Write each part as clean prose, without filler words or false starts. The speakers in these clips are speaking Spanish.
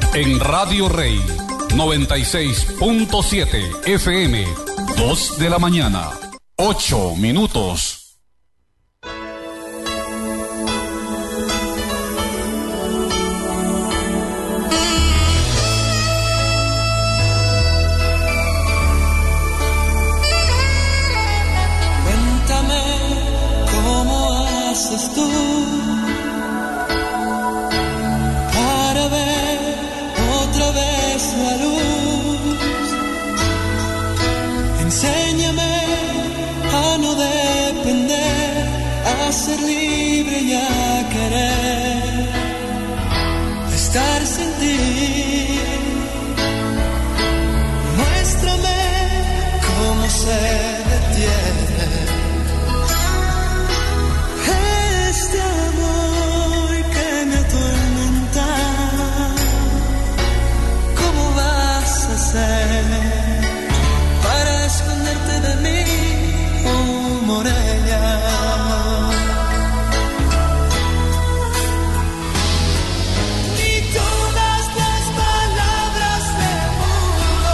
En Radio Rey 96.7 FM, 2 de la mañana, 8 minutos. Cuéntame cómo haces tú para ver otra vez la luz. Enséñame a no depender, a ser libre y a querer estar sin ti. Muéstrame cómo se detiene este amor que me atormenta. ¿Cómo vas a hacer para esconderte de mí, oh Morelia? Ni todas las palabras del mundo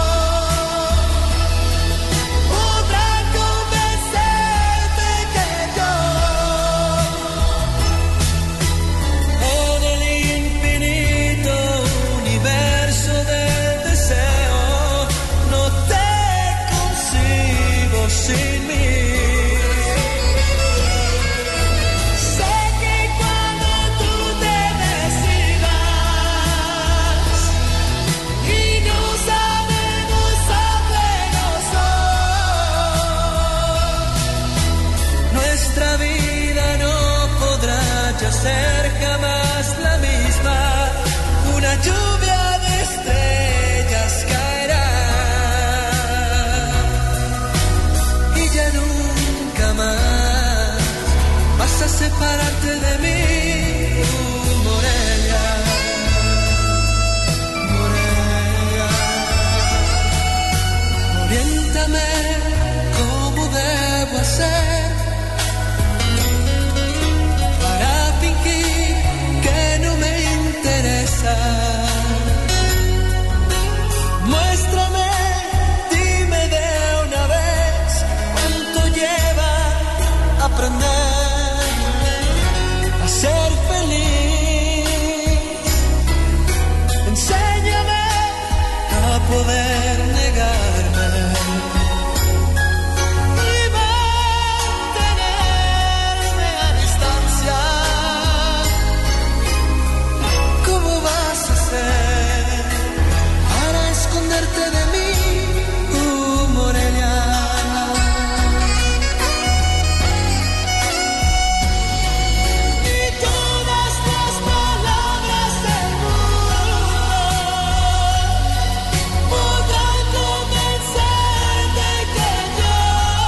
podrán convencerte que yo, en el infinito universo del deseo, no te concibo sin mí. Sé que cuando tú te decidas y no sabemos apenas hoy, nuestra vida no podrá ya ser jamás la misma. Una lluvia de estrellas caerá y ya nunca más vas a separarte de mí, Morelia. Morelia, oriéntame cómo debo hacer para fingir que no me interesa. Muéstrame, dime de una vez cuánto lleva aprender a ser feliz. Enséñame a poder negarme y mantenerme a distancia. ¿Cómo vas a hacer para esconderte de mí, Morelia? Ni todas las palabras del mundo podrán convencerte que yo,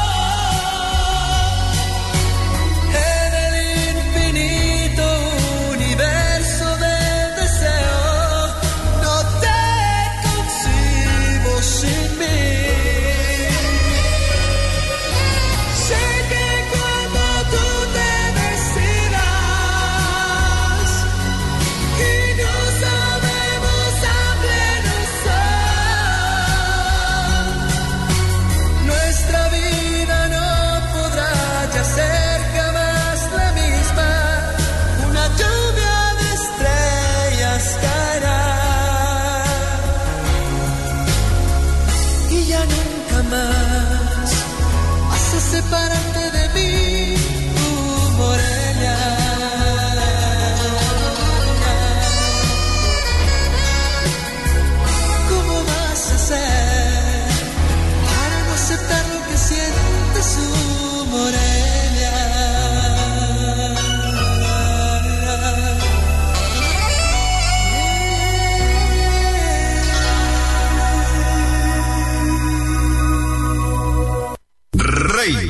en el infinito universo del deseo, no te concibo sin mí. Sé que cuando tú te decidas y no sabemos a pleno sol, nuestra vida no podrá ya ser jamás la misma. Una lluvia de estrellas caerá y ya nunca más vas a separarte de mí, Morelia. ¿Cómo vas a hacer para no aceptar lo que sientes, Morelia? Rey.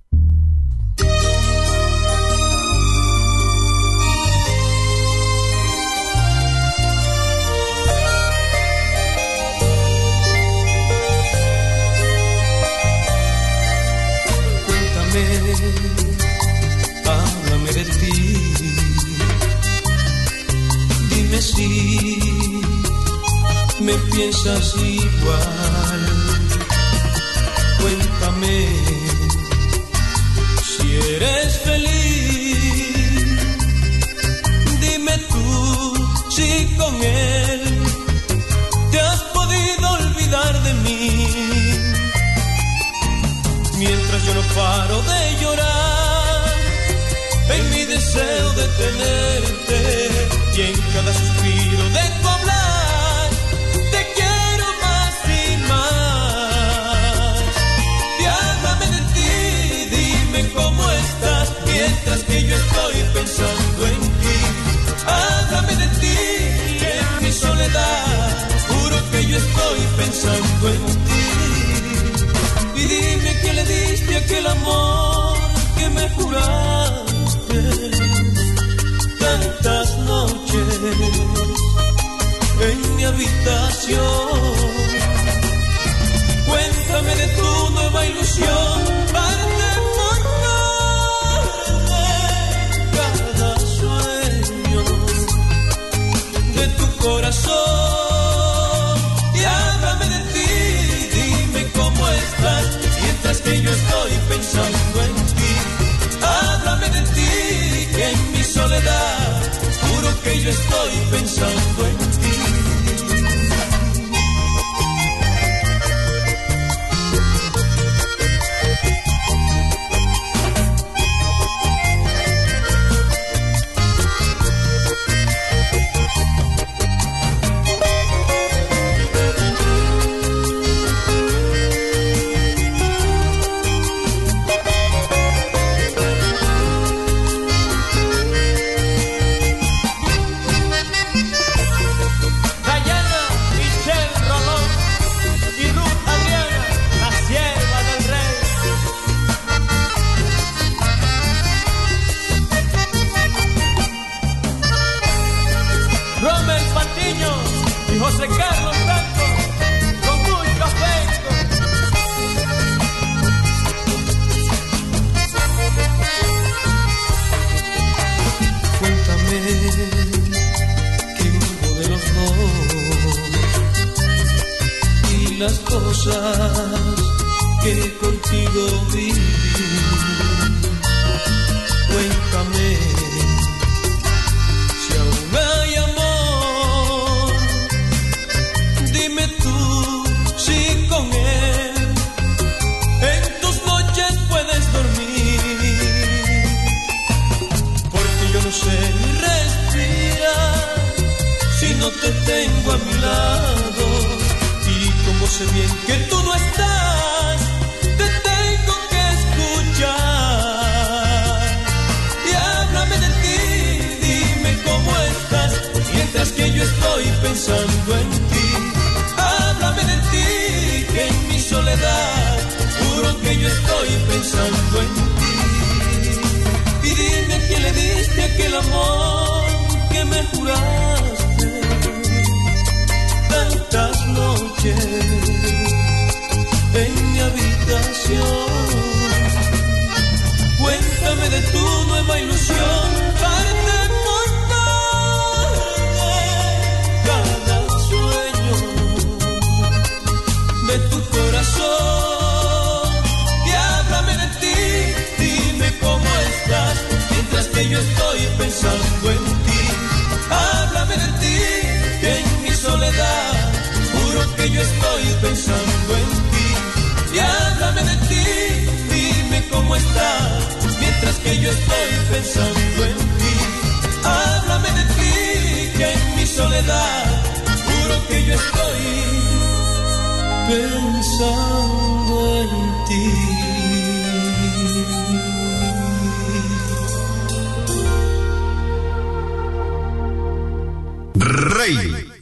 Cuéntame, háblame de ti. Dime si me piensas igual. Cuéntame si eres feliz. Dime tú si con él te has podido olvidar de mí. Mientras yo no paro de llorar en mi deseo de tenerte, y en cada suspiro de tu hablar te quiero más y más. Y háblame de ti, dime cómo estás, mientras que yo estoy pensando en ti. Háblame de ti, en mi soledad, juro que yo estoy pensando en ti. Y dime que le diste aquel amor que me juraste tantas noches en mi habitación. Cuéntame de tu nueva ilusión, parte por parte cada sueño de tu corazón. Y háblame de ti, dime cómo estás, mientras que yo estoy pensando en ti. Háblame de ti, que en mi soledad juro que yo estoy pensando en ti. José Carlos Blanco, con mucho afecto. Cuéntame qué hubo de los dos y las cosas que contigo viví. Cuéntame si aún hay amor. Dime tú si con él en tus noches puedes dormir, porque yo no sé ni respirar si no te tengo a mi lado. Y como sé bien que tú no estás, te tengo que escuchar. Y háblame de ti, dime cómo estás, mientras que yo estoy pensando en ti. Háblame de ti, que en mi soledad juro que yo estoy pensando en ti. Y dime a quién le diste aquel amor que me juraste tantas noches en mi habitación. Cuéntame de tu nueva ilusión, parte por parte cada sueño de tu corazón. Y háblame de ti, dime cómo estás, mientras que yo estoy pensando en ti. Háblame de ti, que en mi soledad juro que yo estoy pensando en ti. Y háblame de ti, dime cómo estás, mientras que yo estoy pensando en ti. Háblame de ti, que en mi soledad juro que yo estoy pensando en ti. Rey